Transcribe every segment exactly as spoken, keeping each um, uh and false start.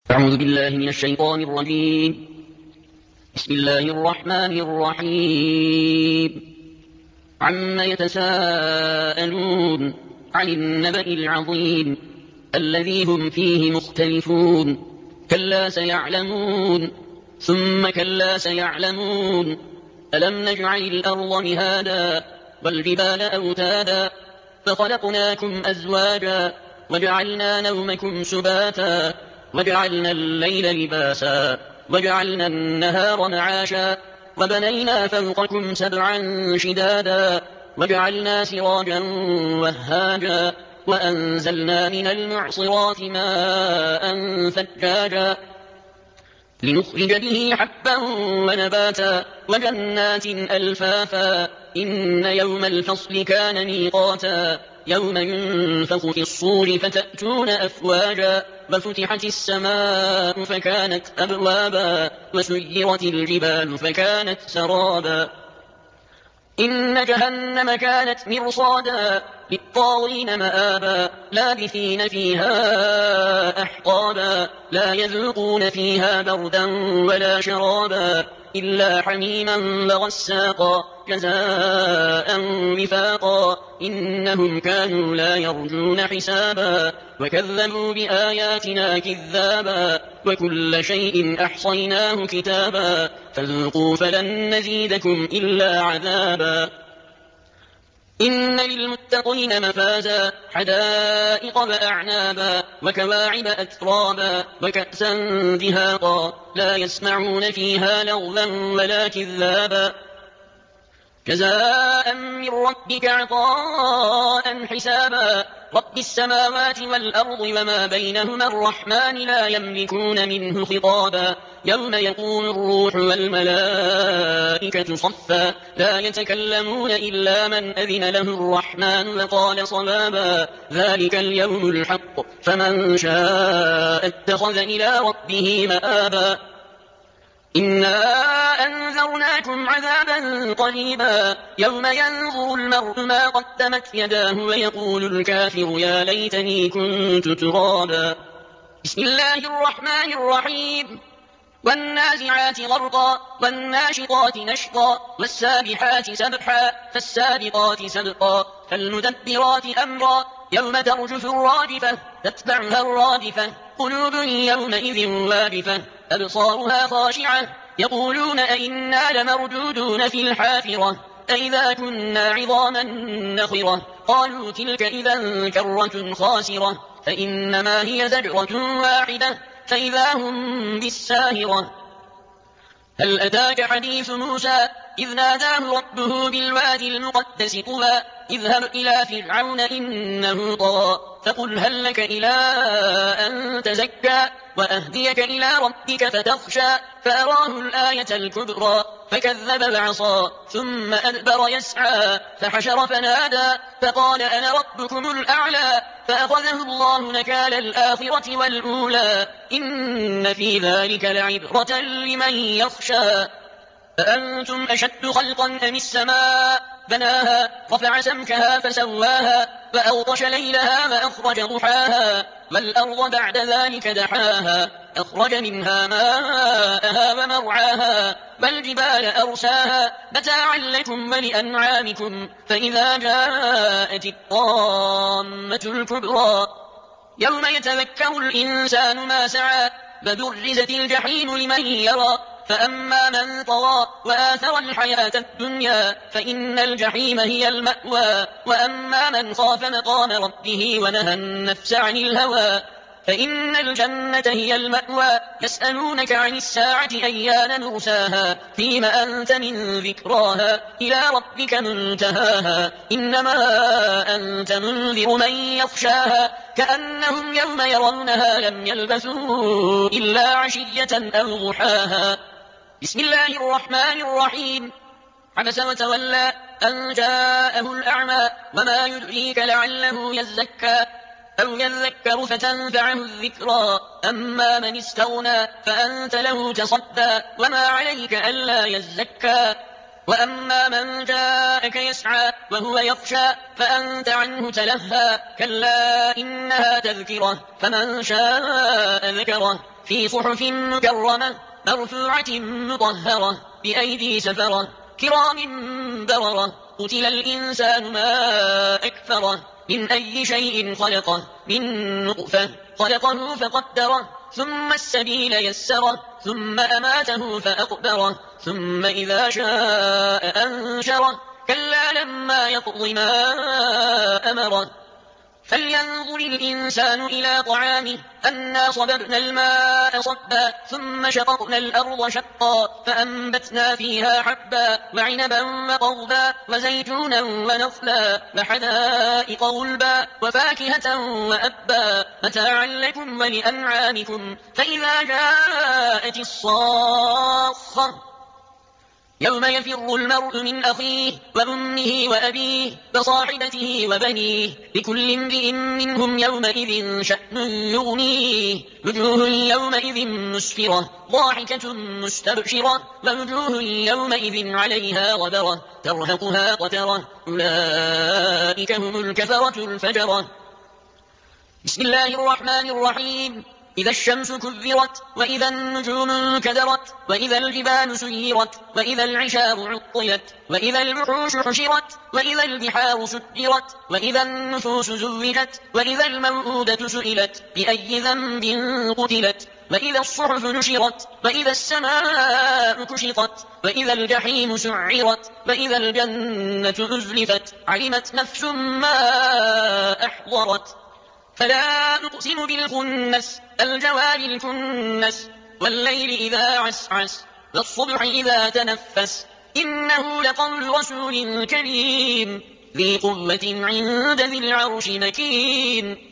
أعوذ بالله من الشيطان الرجيم. بسم الله الرحمن الرحيم. عما يتساءلون عن النبأ العظيم الذي هم فيه مختلفون. كلا سيعلمون ثم كلا سيعلمون. ألم نجعل الأرض مهادا والجبال أوتادا فخلقناكم أزواجا وجعلنا نومكم سباتا وجعلنا الليل لباسا وجعلنا النهار معاشا وبنينا فوقكم سبعا شدادا وجعلنا سراجا وهاجا وأنزلنا من المعصرات ماء ثجاجا لنخرج به حبا ونباتا وجنات ألفافا إن يوم الفصل كان ميقاتا يوم ينفخ في الصور فتأتون أفواجا وفتحت السماء فكانت أبوابا وسيرت الجبال فكانت سرابا إن جهنم كانت مرصادا للطاغين مآبا لابثين فيها أحقابا لا يذوقون فيها بردا ولا شرابا إلا حميما وغساقا جزاء وفاقا إنهم كانوا لا يرجون حسابا وكذبوا بآياتنا كذابا وكل شيء أحصيناه كتابا فذوقوا فلن نزيدكم إلا عذابا إن للمتقين مفازا حدائق وأعنابا وكواعب أترابا وكأسا دهاقا لا يسمعون فيها لغوا ولا كذابا جزاء من ربك عطاء حسابا رب السماوات والأرض وما بينهما الرحمن لا يملكون منه خطابا يوم يقول الروح والملائكة صفا لا يتكلمون إلا من أذن له الرحمن وقال صوابا ذلك اليوم الحق فمن شاء اتخذ إلى ربه مآبا إنا أنذرناكم عذابا قريبا يوم ينظر المرء ما قدمت يداه ويقول الكافر يا ليتني كنت ترابا بسم الله الرحمن الرحيم والنازعات غرقا والناشطات نشطا والسابحات سبحا فالسابقات سبقا فالمدبرات أمرا يوم ترجف الرادفة تتبعها الرادفة قلوب يومئذ واجفة أبصارها خاشعة يقولون أئنا لمردودون في الحافرة أئذا كنا عظاما نخرة قالوا تلك إذا كرة خاسرة فإنما هي زجرة واحدة فإذا هم بالساهرة هل أتاك حديث موسى إذ ناداه ربه بالوادي المقدس طوى اذهب إلى فرعون إنه طغى فقل هل لك إلى أن تزكى وأهديك إلى ربك فتخشى فأراه الآية الكبرى فكذب وعصى ثم أدبر يسعى فحشر فنادى فقال أنا ربكم الأعلى فأخذه الله نكال الآخرة والأولى إن في ذلك لعبرة لمن يخشى أأنتم أشد خلقا أم السماء بناها رفع سمكها فسواها فأغطش ليلها وأخرج ضحاها والأرض بعد ذلك دحاها أخرج منها ماءها ومرعاها والجبال أرساها متاعا لكم ولأنعامكم فإذا جاءت الطامة الكبرى يوم يتذكر الإنسان ما سعى فبرزت الجحيم لمن يرى فأما من طغى وآثر الحياة الدنيا فإن الجحيم هي المأوى وأما من خاف مقام ربه ونهى النفس عن الهوى فإن الجنة هي المأوى يسألونك عن الساعة أيان مرساها فيم أنت من ذكراها إلى ربك منتهاها إنما أنت منذر من يخشاها كأنهم يوم يرونها لم يلبثوا إلا عشية أو ضحاها بسم الله الرحمن الرحيم عبس وتولى أن جاءه الأعمى وما يدريك لعله يزكى أو يذكر فتنفعه الذكرى أما من استغنى فأنت له تصدى وما عليك ألا يزكى وأما من جاءك يسعى وهو يخشى فأنت عنه تلهى كلا إنها تذكرة فمن شاء ذكره في صحف مكرمة مرفوعة مطهرة بأيدي سفرة كرام بررة قتل الإنسان ما أكفره من أي شيء خلقه من نطفة خلقه فقدره ثم السبيل يسره ثم أماته فأقبره ثم إذا شاء أنشره كلا لما يقض ما أمره فلينظر الإنسان إلى طعامه أنا صببنا الماء صبا ثم شققنا الأرض شقا فأنبتنا فيها حبا وعنبا وقضبا وزيتونا ونخلا وحدائق غلبا وفاكهة وأبا متاعا لكم ولأنعامكم فإذا جاءت الصاخة يوم يفر المرء من أخيه وأمه وأبيه وصاحبته وبنيه لكل امرئ منهم يومئذ شأن يغنيه وجوه يومئذ مسفرة ضاحكة مستبشرة ووجوه يومئذ عليها غبرة ترهقها قترة أولئك هم الكفرة الفجرة. بسم الله الرحمن الرحيم. إذا الشمس كذرت وإذا النجوم كدرت وإذا الجبال سيرت وإذا العشار عطلت وإذا الوحوش حشرت وإذا البحار سجرت وإذا النفوس زوجت وإذا الموءودة سئلت بأي ذنب قتلت وإذا الصحف نشرت وإذا السماء كشطت وإذا الجحيم سعرت وإذا الجنة أزلفت علمت نفس ما أحضرت فلا أقسم بالخنس الجوار الكنس والليل إذا عسعس والصبح إذا تنفس إنه لقول رسول كريم ذي قوة عند ذي العرش مكين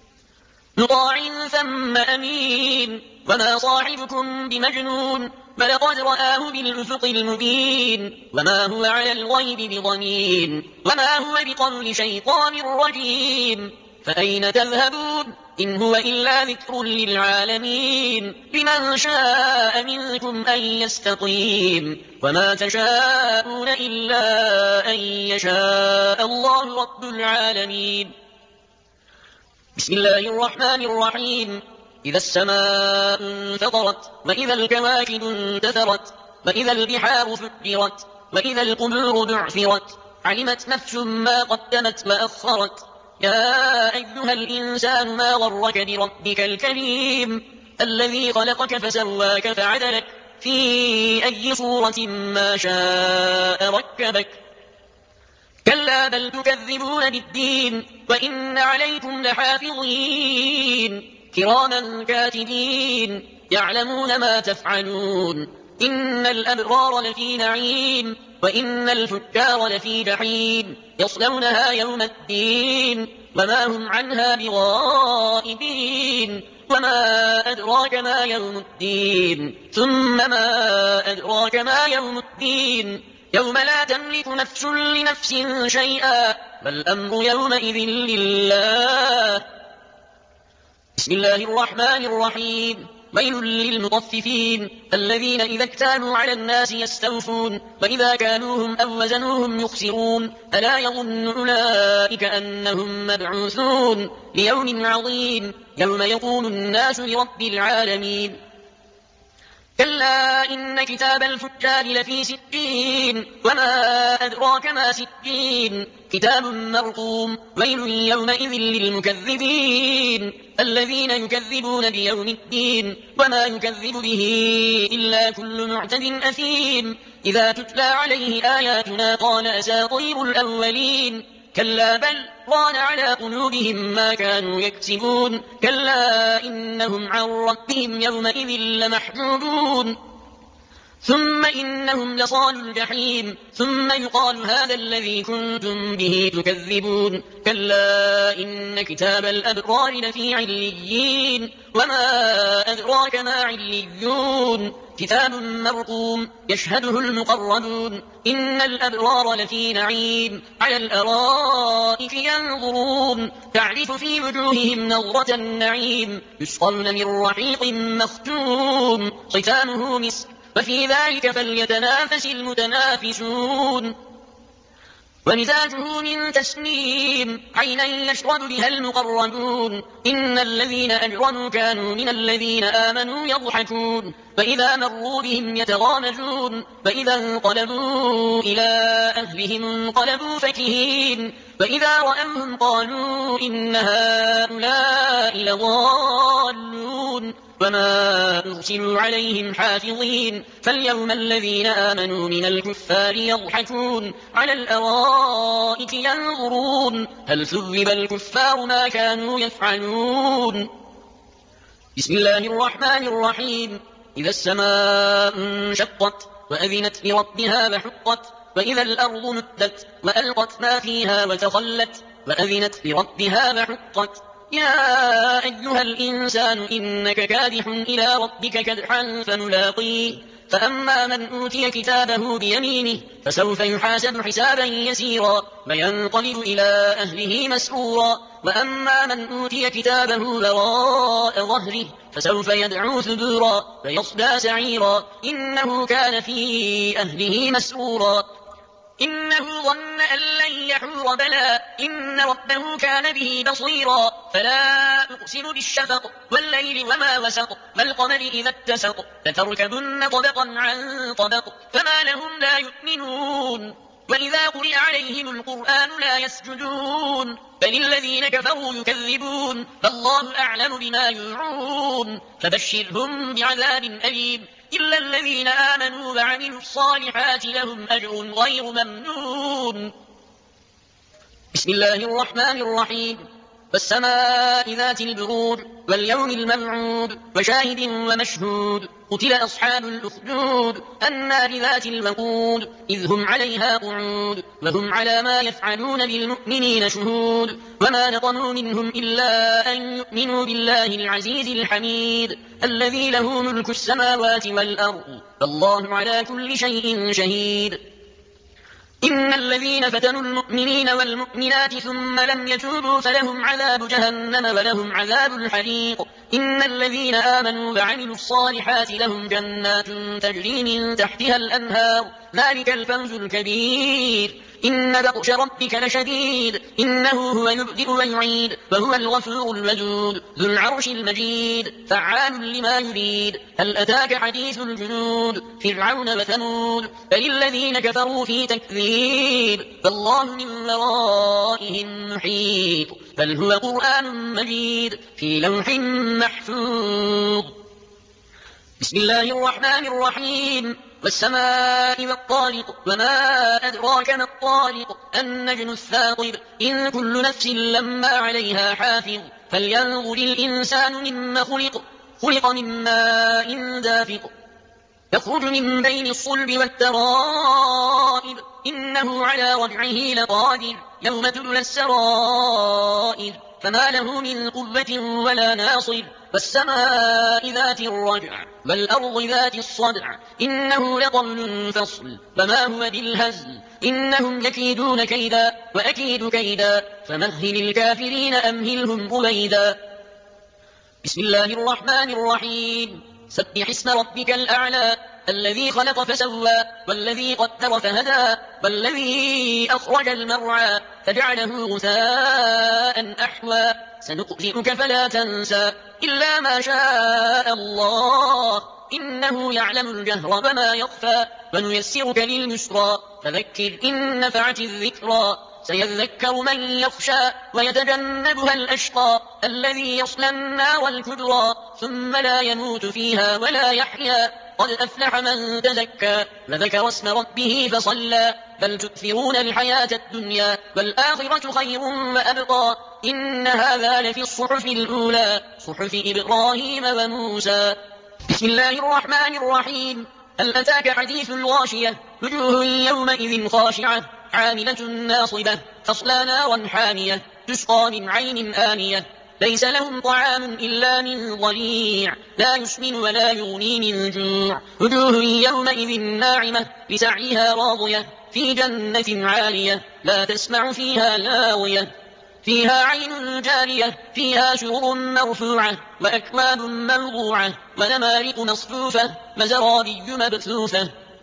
مطاع ثم أمين وما صاحبكم بمجنون ولقد رآه بالأفق المبين وما هو على الغيب بضنين وما هو بقول شيطان رجيم فأين تذهبون إن هو إلا ذكر للعالمين لمن شاء منكم أن يستقيم وما تشاءون إلا أن يشاء الله رب العالمين. بسم الله الرحمن الرحيم. إذا السماء انفطرت وإذا الكواكب انتثرت وإذا البحار فجرت وإذا القبور بعثرت علمت نفس ما قدمت وأخرت يا أيها الإنسان ما غرك بربك الكريم الذي خلقك فسواك فعدلك في أي صورة ما شاء ركبك كلا بل تكذبون بالدين وإن عليكم لحافظين كراما كاتبين يعلمون ما تفعلون إن الأبرار لفي نعيم وإن الفجار لفي جحيم يصلونها يوم الدين وما هم عنها بغائبين وما أدراك ما يوم الدين ثم ما أدراك ما يوم الدين يوم لا تملك نفس لنفس شيئا والأمر يومئذ لله. بسم الله الرحمن الرحيم. ويل للمطففين الذين إذا اكتالوا على الناس يستوفون وإذا كالوهم أو وزنوهم يخسرون ألا يظن أولئك أنهم مبعوثون ليوم عظيم يوم يقوم الناس لرب العالمين كلا إن كتاب الفجار لفي سجين وما أدراك ما سجين كتاب مرقوم ويل يومئذ للمكذبين الذين يكذبون بيوم الدين وما يكذب به إلا كل معتد أثيم إذا تتلى عليه آياتنا قال أساطير الأولين كلا بل ران على قلوبهم ما كانوا يكسبون كلا إنهم عن ربهم يومئذ لمحجوبون ثم إنهم لصالوا الجحيم ثم يقال هذا الذي كنتم به تكذبون كلا إن كتاب الأبرار لفي عليين وما أدراك ما عليون كتاب مرقوم يشهده المقربون إن الأبرار لفي نعيم على الأرائك ينظرون تعرف في وجوههم نظرة النعيم يسقون من رحيق مختوم ختامه مسك وفي ذلك فليتنافس المتنافسون ومزاجه من تسنيم عينا يشرب بها المقربون إن الذين أجرموا كانوا من الذين آمنوا يضحكون فإذا مروا بهم يتغامزون فإذا انقلبوا إلى أهلهم انقلبوا فكهين فإذا رأوهم قالوا إن هؤلاء لضالون وما أرسلوا عليهم حافظين فاليوم الذين آمنوا من الكفار يضحكون على الأرائك ينظرون هل ثوب الكفار ما كانوا يفعلون. بسم الله الرحمن الرحيم. إذا السماء انشقت وأذنت لربها وحقت وإذا الأرض مدت وألقت ما فيها وتخلت وأذنت لربها وحقت يا أيها الإنسان إنك كادح إلى ربك كدحا فملاقيه فأما من أوتي كتابه بيمينه فسوف يحاسب حسابا يسيرا وينقلب إلى أهله مسرورا وأما من أوتي كتابه وراء ظهره فسوف يدعو ثبورا ويصلى سعيرا إنه كان في أهله مسرورا إنه ظن أن لن يحور بلى إن ربه كان به بصيرا فلا أقسم بالشفق والليل وما وسق والقمر إذا اتسق لتركبن طبقا عن طبق فما لهم لا يؤمنون وإذا قرئ عليهم القرآن لا يسجدون بل الذين كفروا يكذبون فالله أعلم بما يوعون فبشرهم بعذاب أليم إلا الذين آمنوا وعملوا الصالحات لهم أجر غير ممنون. بسم الله الرحمن الرحيم. والسماء ذات البروج واليوم الموعود وشاهد ومشهود قتل أصحاب الأخدود النار ذات الوقود إذ هم عليها قعود وهم على ما يفعلون بالمؤمنين شهود وما نقموا منهم إلا أن يؤمنوا بالله العزيز الحميد الذي له ملك السماوات والأرض والله على كل شيء شهيد. إن الذين فتنوا المؤمنين والمؤمنات ثم لم يتوبوا فلهم عذاب جهنم ولهم عذاب الحريق إن الذين آمنوا وعملوا الصالحات لهم جنات تجري من تحتها الأنهار ذلك الفوز الكبير. إن بطش ربك لشديد إنه هو يبدئ ويعيد وهو الغفور الودود ذو العرش المجيد فعال لما يريد. هل أتاك حديث الجنود فرعون وثمود بل الذين كفروا في تكذيب فالله من ورائهم محيط بل هو قرآن مجيد في لوح محفوظ. بسم الله الرحمن الرحيم. والسماء والطارق وما أدراك ما الطارق النجم الثاقب إن كل نفس لما عليها حافظ فلينظر الإنسان مما خلق خلق من ماء دافق يخرج من بين الصلب والترائب إنه على رجعه لقادر يوم تبلى السرائر فما له من قوة ولا ناصر. والسماء ذات الرجع والأرض ذات الصدع إنه لقول فصل فما هو بالهزل إنهم يكيدون كيدا وأكيد كيدا فمهل الكافرين أمهلهم رويدا. بسم الله الرحمن الرحيم. سبح اسم ربك الأعلى الذي خلق فسوى والذي قدر فهدى والذي أخرج المرعى فجعله غثاء أحوى سنقرئك فلا تنسى إلا ما شاء الله إنه يعلم الجهر وما يخفى ونيسرك لليسرى فذكر إن نفعت الذكرى سيذكر من يخشى ويتجنبها الأشقى الذي يصلى النار الكبرى ثم لا يموت فيها ولا يحيا قد أفلح من تزكى وذكر اسم ربه فصلى بل تؤثرون الحياة الدنيا والآخرة خير وأبقى إن هذا لفي الصحف الأولى صحف إبراهيم وموسى. بسم الله الرحمن الرحيم. هل أتاك حديث الغاشية وجوه يومئذ خاشعة عاملة ناصبة تصلى نارا حامية تسقى من عين آنية ليس لهم طعام إلا من ضريع لا يسمن ولا يغني من جوع وجوه يومئذ ناعمة لسعيها راضية في جنة عالية لا تسمع فيها لاغية فيها عين جارية فيها سرر مرفوعة وأكواب موضوعة ونمارق مصفوفة وزرابي مبثوثة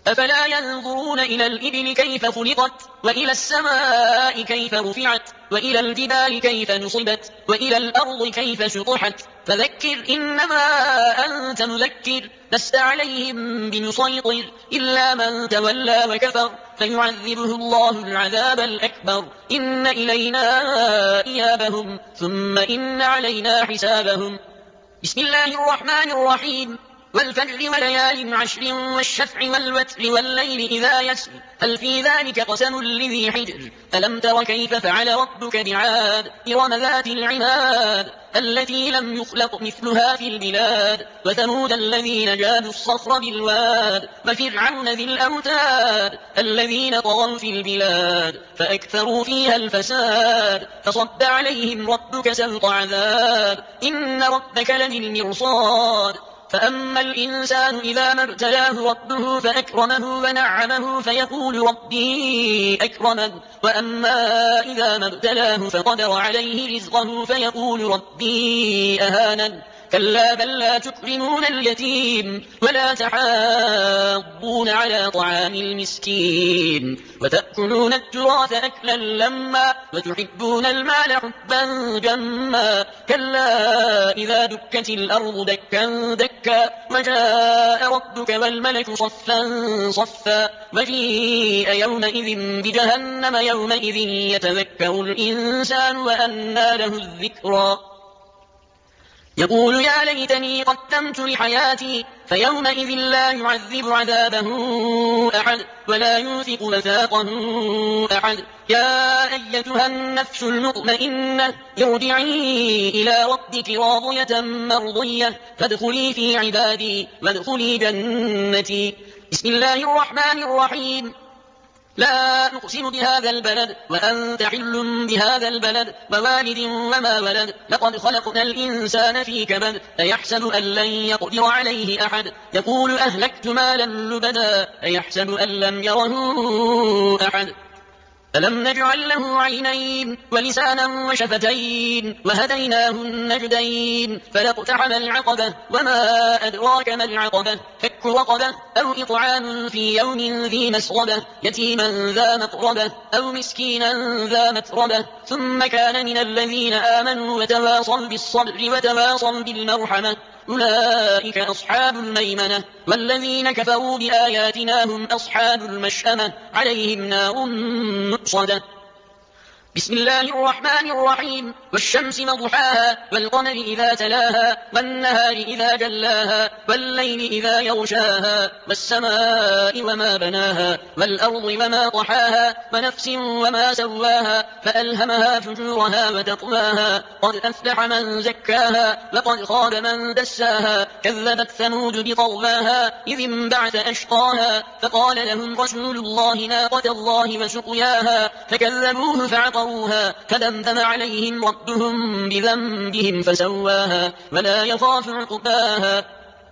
أفلا ينظرون إلى الإبل كيف خلقت وإلى السماء كيف رفعت وإلى الجبال كيف نصبت وإلى الأرض كيف سطحت فذكر إنما أنت مذكر لست عليهم بمسيطر إلا من تولى وكفر فيعذبه الله العذاب الأكبر إن إلينا إيابهم ثم إن علينا حسابهم. بسم الله الرحمن الرحيم. والفجر وليال عشر والشفع والوتر والليل إذا يسر هل في ذلك قسم لذي حجر ألم تر كيف فعل ربك بعاد إرم ذات العماد التي لم يخلق مثلها في البلاد وثمود الذين جابوا الصخر بالواد وفرعون ذي الأوتاد الذين طغوا في البلاد فأكثروا فيها الفساد فصب عليهم ربك سوط عذاب إن ربك لبالمرصاد فأما الإنسان إذا ما ابتلاه ربه فأكرمه ونعمه فيقول ربي أكرمن وأما إذا ما ابتلاه فقدر عليه رزقه فيقول ربي أهانن كلا بل لا تكرمون اليتيم ولا تحاضون على طعام المسكين وتأكلون التراث أكلا لما وتحبون المال حبا جما كلا إذا دكت الأرض دكا دكا وجاء ربك والملك صفا صفا وجيء يومئذ بجهنم يومئذ يتذكر الإنسان وأنى له الذكرى يقول يا ليتني قدمت لحياتي فيومئذ لا يعذب عذابه أحد ولا يوثق وثاقه أحد يا أيتها النفس المطمئنة ارجعي إلى ربك راضية مرضية فادخلي في عبادي وادخلي جنتي. بسم الله الرحمن الرحيم. لا أقسم بهذا البلد وأنت حل بهذا البلد ووالد وما ولد لقد خلقنا الإنسان في كبد أيحسب أن لن يقدر عليه أحد يقول أهلكت مالا لبدا أيحسب أن لم يره أحد ألم نجعل له عينين ولسانا وشفتين وهديناه النجدين فلاقتحم العقبة وما أدراك ما العقبة فك رقبة أو إطعام في يوم ذي مسغبة يتيما ذا مقربة أو مسكينا ذا متربة ثم كان من الذين آمنوا وتواصوا بالصبر وتواصوا بالمرحمة أولئك أصحاب الميمنة والذين كفروا بآياتنا هم أصحاب المشأمة عليهم نار مؤصدة. بسم الله الرحمن الرحيم. والشمس وضحاها والقمر إذا تلاها والنهار إذا جلاها والليل إذا يغشاها والسماء وما بناها والأرض وما طحاها ونفس وما سواها فألهمها فجورها وتقواها قد أفلح من زكاها وقد خاب من دساها كذبت ثمود بطغواها إذ انبعث أشقاها فقال لهم رسول الله ناقة الله وسقياها فكذبوه فعقروها فدمدم عليهم ربهم بذنبهم فسواها ولا يخاف عقباها.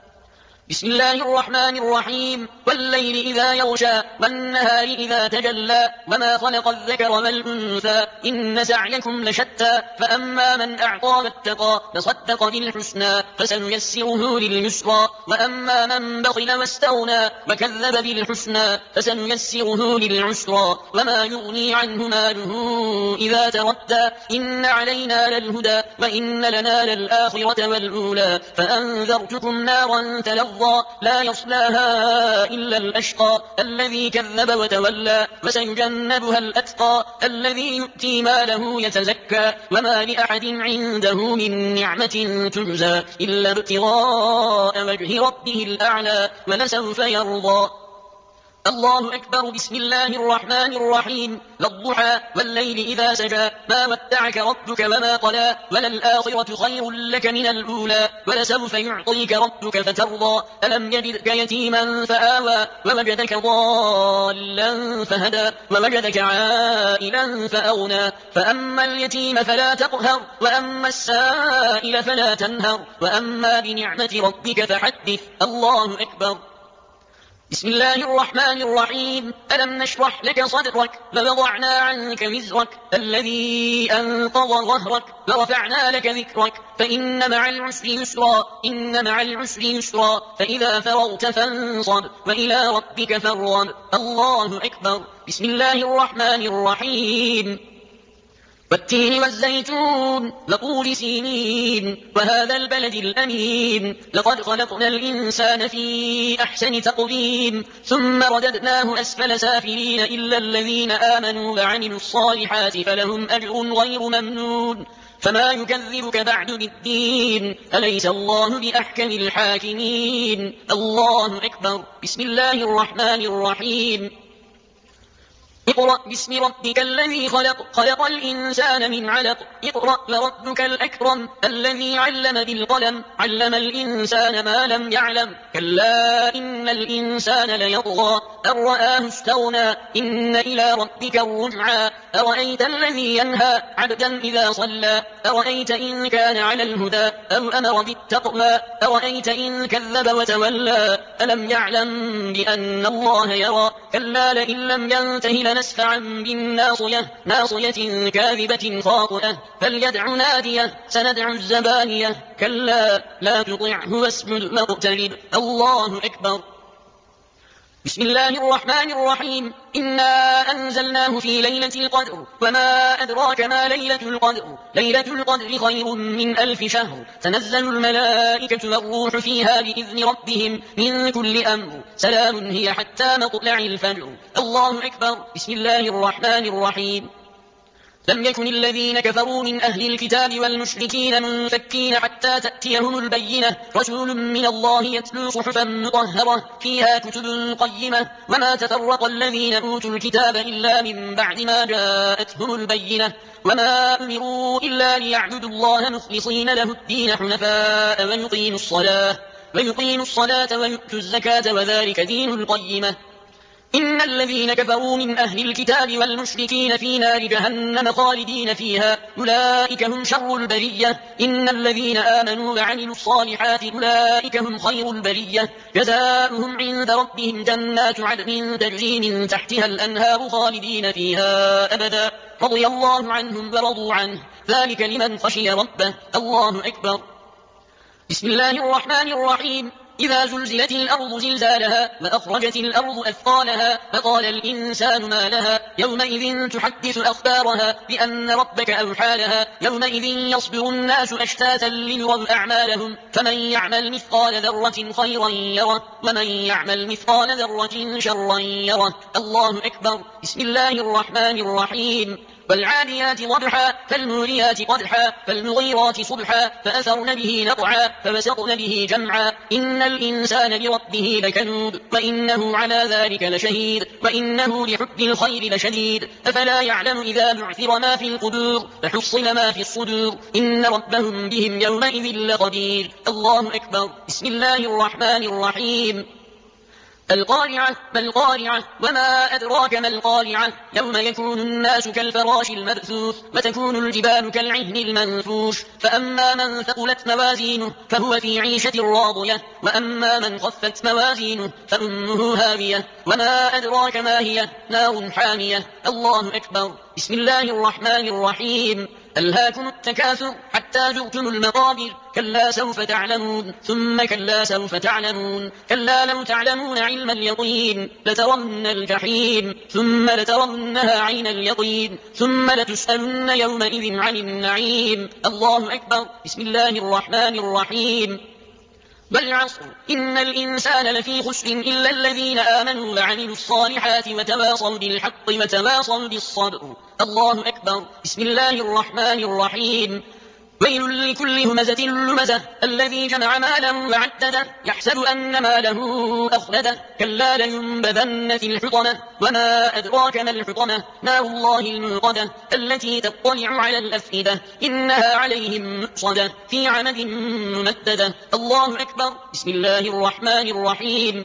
بسم الله الرحمن الرحيم. والليل إذا يغشى والنهار إذا تجلى وما خلق الذكر والأنثى إن سعيكم لشتى فأما من أعطى واتقى وصدق بالحسنى فسنيسره لليسرى وأما من بخل واستغنى وكذب بالحسنى فسنيسره للعسرى وما يغني عنه ماله إذا تردى إن علينا للهدى وإن لنا للآخرة والأولى فأنذرتكم نارا تلظى لا يصلاها إلا الأشقى الذي كذب وتولى وسيجنبها الأتقى الذي يؤتي ماله يتزكى وما لأحد عنده من نعمة تجزى إلا ابتغاء وجه ربه الأعلى ولسوف يرضى. الله أكبر. بسم الله الرحمن الرحيم. والضحى والليل إذا سجى ما ودعك ربك وما قلى وللآخرة خير لك من الأولى ولسوف يعطيك ربك فترضى ألم يجدك يتيما فآوى ووجدك ضالا فهدى ووجدك عائلا فأغنى فأما اليتيم فلا تقهر وأما السائل فلا تنهر وأما بنعمة ربك فحدث. الله أكبر. بسم الله الرحمن الرحيم. ألم نشرح لك صدرك ووضعنا عنك وزرك الذي أنقض ظهرك ورفعنا لك ذكرك فإن مع العسر يسرا إن مع العسر يسرا فإذا فرغت فانصب وإلى ربك فارغب. الله أكبر. بسم الله الرحمن الرحيم. والتين والزيتون وطور سينين وهذا البلد الأمين لقد خلقنا الإنسان في أحسن تقويم ثم رددناه أسفل سافلين إلا الذين آمنوا وعملوا الصالحات فلهم أجر غير ممنون. فما يكذبك بعد بالدين أليس الله بأحكم الحاكمين. الله أكبر. بسم الله الرحمن الرحيم. اقرأ باسم ربك الذي خلق خلق الإنسان من علق اقرأ وربك الأكرم الذي علم بالقلم علم الإنسان ما لم يعلم كلا إن الإنسان ليطغى أن رآه استغنى إن إلى ربك الرجعى أرأيت الذي ينهى عبدا إذا صلى أرأيت إن كان على الهدى أو أمر بالتقوى أرأيت إن كذب وتولى ألم يعلم بأن الله يرى كلا لئن لم ينته نسفعا بالناصية ناصية كاذبة خاطئة فليدع نادية سندع الزبانية كلا لا تطعه واسجد واقترب. الله أكبر. بسم الله الرحمن الرحيم. إنا أنزلناه في ليلة القدر وما أدراك ما ليلة القدر ليلة القدر خير من ألف شهر تنزل الملائكة والروح فيها بإذن ربهم من كل أمر سلام هي حتى مطلع الفجر. الله أكبر. بسم الله الرحمن الرحيم. لم يكن الذين كفروا من أهل الكتاب والمشركين منفكين حتى تأتيهم البينة رسول من الله يتلو صحفا مطهرة فيها كتب قيمة وما تفرق الذين أوتوا الكتاب إلا من بعد ما جاءتهم البينة وما أمروا إلا ليعبدوا الله مخلصين له الدين حنفاء ويقيموا الصلاة ويقيموا الصلاة ويؤتوا الزكاة وذلك دين القيمة. إن الذين كفروا من أهل الكتاب والمشركين في نار جهنم خالدين فيها أولئك هم شر البرية. إن الذين آمنوا وعملوا الصالحات أولئك هم خير البرية جزاؤهم عند ربهم جنات عدن تجري من تحتها الأنهار خالدين فيها أبدا رضي الله عنهم ورضوا عنه ذلك لمن خشي ربه. الله أكبر. بسم الله الرحمن الرحيم. إذا زلزلت الأرض زلزالها وأخرجت الأرض أثقالها فقال الإنسان ما لها يومئذ تحدث أخبارها بأن ربك أوحى لها يومئذ يصبر الناس أشتاتا ليروا أعمالهم فمن يعمل مثقال ذرة خيرا يره ومن يعمل مثقال ذرة شرا يره. الله أكبر. بسم الله الرحمن الرحيم. والعاديات ضبحا فالموريات قدحا فالمغيرات صبحا فأثرن به نقعا فوسطن به جمعا إن الإنسان لربه لكنود وإنه على ذلك لشهيد وإنه لحب الخير لشديد أفلا يعلم إذا بعثر ما في القبور فحصل ما في الصدور إن ربهم بهم يومئذ لخبير. الله أكبر. بسم الله الرحمن الرحيم. القارعة ما القارعة وما أدراك ما القارعة يوم يكون الناس كالفراش المبثوث وتكون الجبال كالعهن المنفوش فأما من ثقلت موازينه فهو في عيشة راضية وأما من خفت موازينه فأمه هاوية وما أدراك ما هي نار حامية. الله أكبر. بسم الله الرحمن الرحيم. ألهاكم التكاثر حتى زرتم المقابر كلا سوف تعلمون ثم كلا سوف تعلمون كلا لو تعلمون علم اليقين لترون الجحيم ثم لترونها عين اليقين ثم لتسألن يومئذ عن النعيم. الله أكبر. بسم الله الرحمن الرحيم. والعصر إن الإنسان لفي خسر إلا الذين آمنوا وعملوا الصالحات وتواصوا بالحق وتواصوا بالصبر. الله أكبر. بسم الله الرحمن الرحيم. ويل لكل همزة لمزة الذي جمع مالا وعدده يحسب أن ماله أخلده كلا لينبذن في الحطمة وما أدراك ما الحطمة نار الله الموقدة التي تطلع على الأفئدة إنها عليهم مؤصدة في عمد ممددة. الله أكبر. بسم الله الرحمن الرحيم.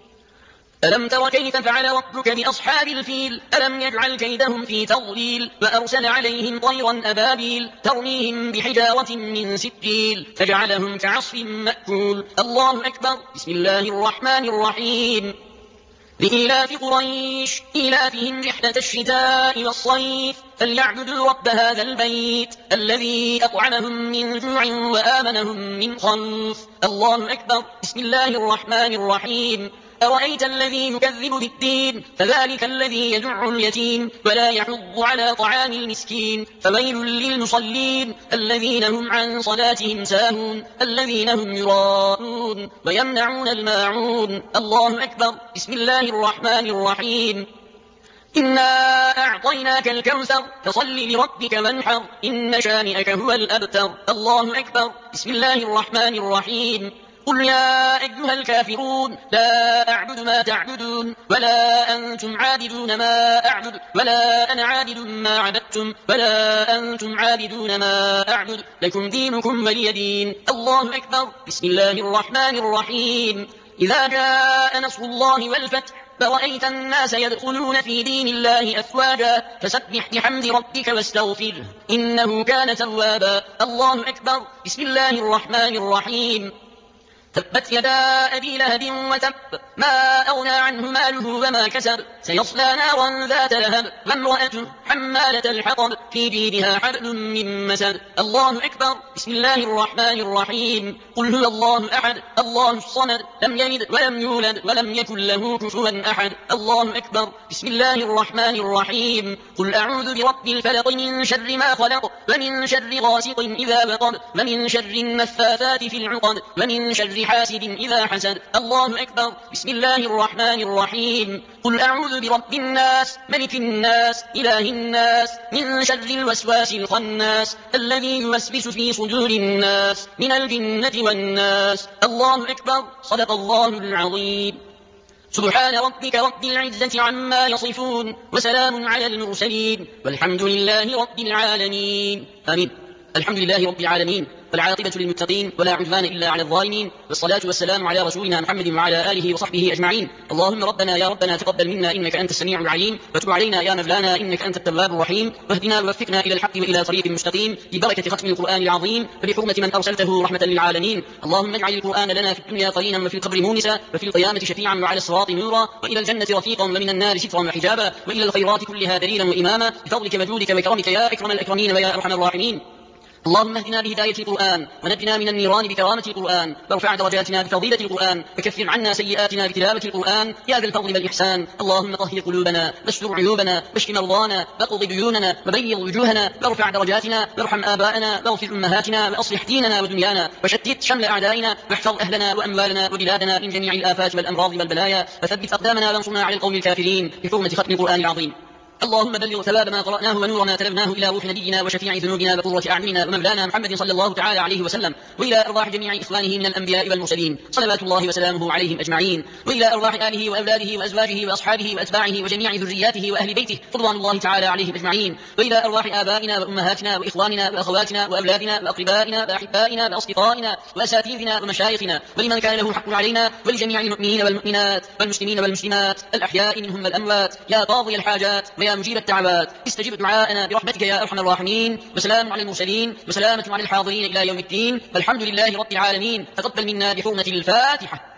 ألم تر كيف فعل ربك بأصحاب الفيل ألم يجعل كيدهم في تضليل وأرسل عليهم طيرا أبابيل ترميهم بحجارة من سجيل فجعلهم كعصف مأكول. الله أكبر. بسم الله الرحمن الرحيم. لإيلاف قريش إيلافهم رحلة الشتاء والصيف فليعبدوا رب هذا البيت الذي أطعمهم من جوع وآمنهم من خوف. الله أكبر. بسم الله الرحمن الرحيم. أرأيت الذي يكذب بالدين فذلك الذي يدع اليتيم ولا يحض على طعام المسكين فويل للمصلين الذين هم عن صلاتهم ساهون الذين هم يراءون ويمنعون الماعون. الله أكبر. بسم الله الرحمن الرحيم. إنا أعطيناك الكوثر فصل لربك وانحر إن شانئك هو الأبتر. الله أكبر. بسم الله الرحمن الرحيم. قل يا أيها الكافرون لا أعبد ما تعبدون ولا أنتم عابدون ما أعبد ولا أنا عابد ما عبدتم ولا أنتم عابدون ما أعبد لكم دينكم ولي دين. الله أكبر. بسم الله الرحمن الرحيم. إذا جاء نصر الله والفتح فرأيت الناس يدخلون في دين الله أفواجا فسبح بحمد ربك واستغفره إنه كان توابا. الله أكبر. بسم الله الرحمن الرحيم. تبت يدا أبي لهب وتب ما أغنى عنه ماله وما كسب سيصلى نارا ذات لهب وامرأته حمالة الحطب في جيدها حبل من مسد. الله أكبر. بسم الله الرحمن الرحيم. قل هو الله أحد الله الصمد لم يلد ولم يولد ولم يكن له كفوا أحد. الله أكبر. بسم الله الرحمن الرحيم. قل أعوذ برب الفلق من شر ما خلق ومن شر غاسق إذا وقب ومن شر النفاثات في العقد ومن شر حاسد إذا حسد. الله أكبر. بسم الله الرحمن الرحيم. قل أعوذ برب الناس ملك الناس إله الناس من شر الوسواس الخناس الذي يوسوس في صدور الناس من الجنة والناس. الله أكبر. صدق الله العظيم. سبحان ربك رب العزة عما يصفون وسلام على المرسلين والحمد لله رب العالمين. آمين. الحمد لله رب العالمين والعاقبة للمتقين ولا عدوان إلا على الظالمين والصلاة والسلام على رسولنا محمد وعلى آله وصحبه أجمعين. اللهم ربنا يا ربنا تقبل منا إنك أنت السميع العليم وتب علينا يا مولانا إنك أنت التواب الرحيم واهدنا ووفقنا إلى الحق وإلى طريق مستقيم ببركة ختم القرآن العظيم وبحرمة من أرسلته رحمة للعالمين. اللهم اجعل القرآن لنا في الدنيا قرينا وفي القبر مونسا وفي القيامة شفيعا وعلى الصراط نورا وإلى الجنة رفيقا ومن النار سترا وحجابا وإلى الخيرات كلها دليلا وإماما بفضلك وجودك وكرمك يا أكرم الأكرمين ويا أرحم الراحمين. اللهم اهدنا بهداية القرآن ونجنا من النيران بكرامة القرآن وارفع درجاتنا بفضيلة القرآن وكفر عنا سيئاتنا بتلاوة القرآن يا ذا الفضل والإحسان. اللهم طهر قلوبنا واستر عيوبنا واشف مرضانا واقض ديوننا وبيض وجوهنا وارفع درجاتنا وارحم آباءنا واغفر أمهاتنا وأصلح ديننا ودنيانا وشتت شمل أعدائنا واحفظ أهلنا وأموالنا وبلادنا من جميع الآفات والأمراض والبلايا وثبت أقدامنا وانصرنا على القوم الكافرين بحرمة ختم القرآن العظيم. اللهم بلغ ثواب ما قرأناه ونور ما تلوناه إلى روح نبينا وشفيع ذنوبنا وقرة أعيننا ومولانا محمد صلى الله تعالى عليه وسلم وإلى أرواح جميع إخوانه من الأنبياء والمرسلين صلوات الله وسلامه عليهم أجمعين وإلى أرواح آله وأولاده وأزواجه وأصحابه وأتباعه وجميع ذرياته وأهل بيته رضوان الله تعالى عليهم أجمعين وإلى أرواح آبائنا وأمهاتنا وإخواننا وأخواتنا وأولادنا وأقربائنا وأحبائنا وأصدقائنا وأساتذتنا ومشايخنا ولمن كان له حق علينا ولجميع المؤمنين والمؤمنات والمسلمين والمسلمات الأحياء منهم والأموات يا قاضي الحاجات ويا مجيب الدعوات استجب دعاءنا برحمتك يا أرحم الراحمين. وسلام على المرسلين وسلامة على الحاضرين إلى يوم الدين والحمد لله رب العالمين. تقبل منا بحرمة الفاتحة.